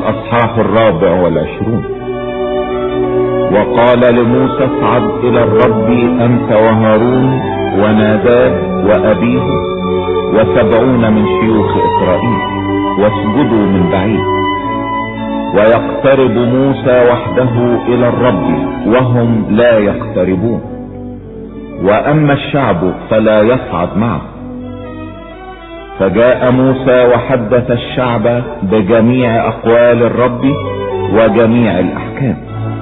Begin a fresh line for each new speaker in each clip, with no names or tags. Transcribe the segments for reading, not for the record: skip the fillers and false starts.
الأصحاح 24. وقال لموسى اصعد إلى الرب أنت وهارون وناداب وأبيه 70 من شيوخ إسرائيل واسجدوا من بعيد. ويقترب موسى وحده إلى الرب وهم لا يقتربون، وأما الشعب فلا يصعد معه. فجاء موسى وحدث الشعب بجميع أقوال الرب وجميع الأحكام.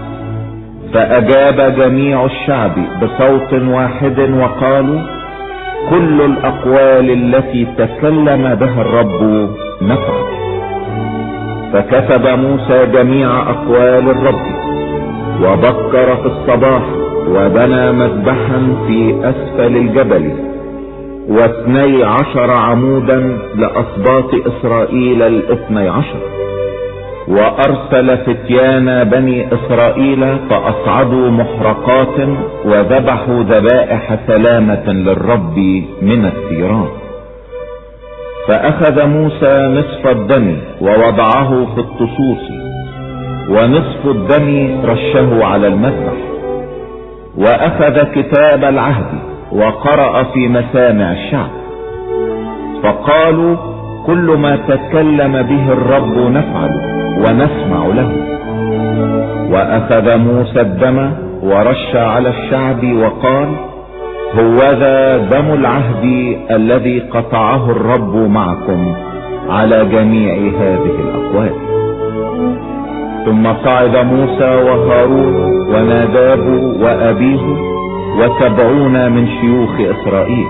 فأجاب جميع الشعب بصوت واحد وقالوا كل الأقوال التي تكلم بها الرب نفعل. فكتب موسى جميع أقوال الرب وبكر في الصباح وبنى مذبحا في أسفل الجبل 12 عمودا لأسباط إسرائيل 12. وأرسل فتيان بني إسرائيل فأصعدوا محرقات وذبحوا ذبائح سلامة للرب من الثيران. فأخذ موسى نصف الدم ووضعه في الطصوص ونصف الدم رشه على المذبح. وأخذ كتاب العهد وقرأ في مسامع الشعب. فقالوا كل ما تكلم به الرب نفعل ونسمع له. وأخذ موسى الدم ورش على الشعب وقال هوذا دم العهد الذي قطعه الرب معكم على جميع هذه الأقوال. ثم صعد موسى وهارون وناداب وأبيه 70 من شيوخ إسرائيل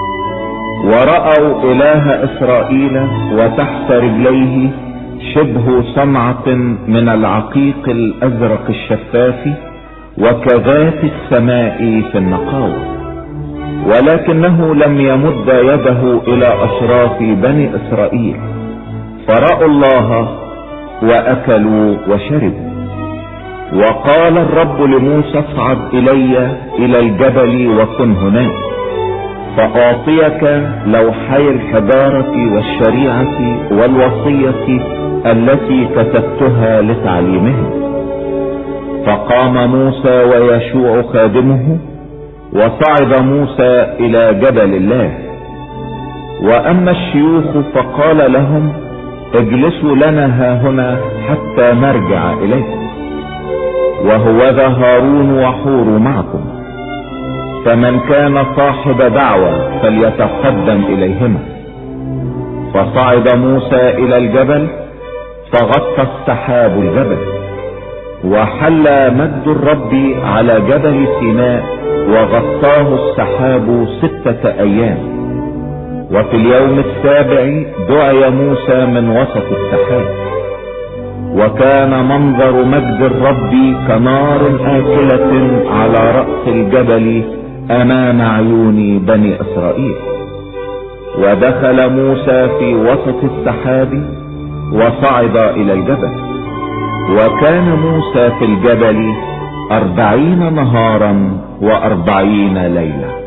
ورأوا إله إسرائيل وتحت رجليه شبه صنعة من العقيق الأزرق الشفاف وكذات السماء في النقاوة. ولكنه لم يمد يده إلى أشراف بني إسرائيل فرأوا الله وأكلوا وشربوا. وقال الرب لموسى اصعد إلي إلى الجبل وكن هناك فأعطيك لوحي الحجارة والشريعة والوصية التي كتبتها لتعليمهم. فقام موسى ويشوع خادمه وصعد موسى إلى جبل الله. وأما الشيوخ فقال لهم اجلسوا لنا هاهنا حتى نرجع إليكم، وهوذا هارون وحور معكم، فمن كان صاحب دعوة فليتقدم إليهما. فصعد موسى إلى الجبل فغطى السحاب الجبل وحل مجد الرب على جبل سيناء وغطاه السحاب 6 أيام. وفي اليوم السابع دعي موسى من وسط السحاب. وكان منظر مجد الرب كنار آكلة على رأس الجبل أمام عيون بني إسرائيل. ودخل موسى في وسط السحاب وصعد إلى الجبل. وكان موسى في الجبل 40 نهارا و40 ليلة.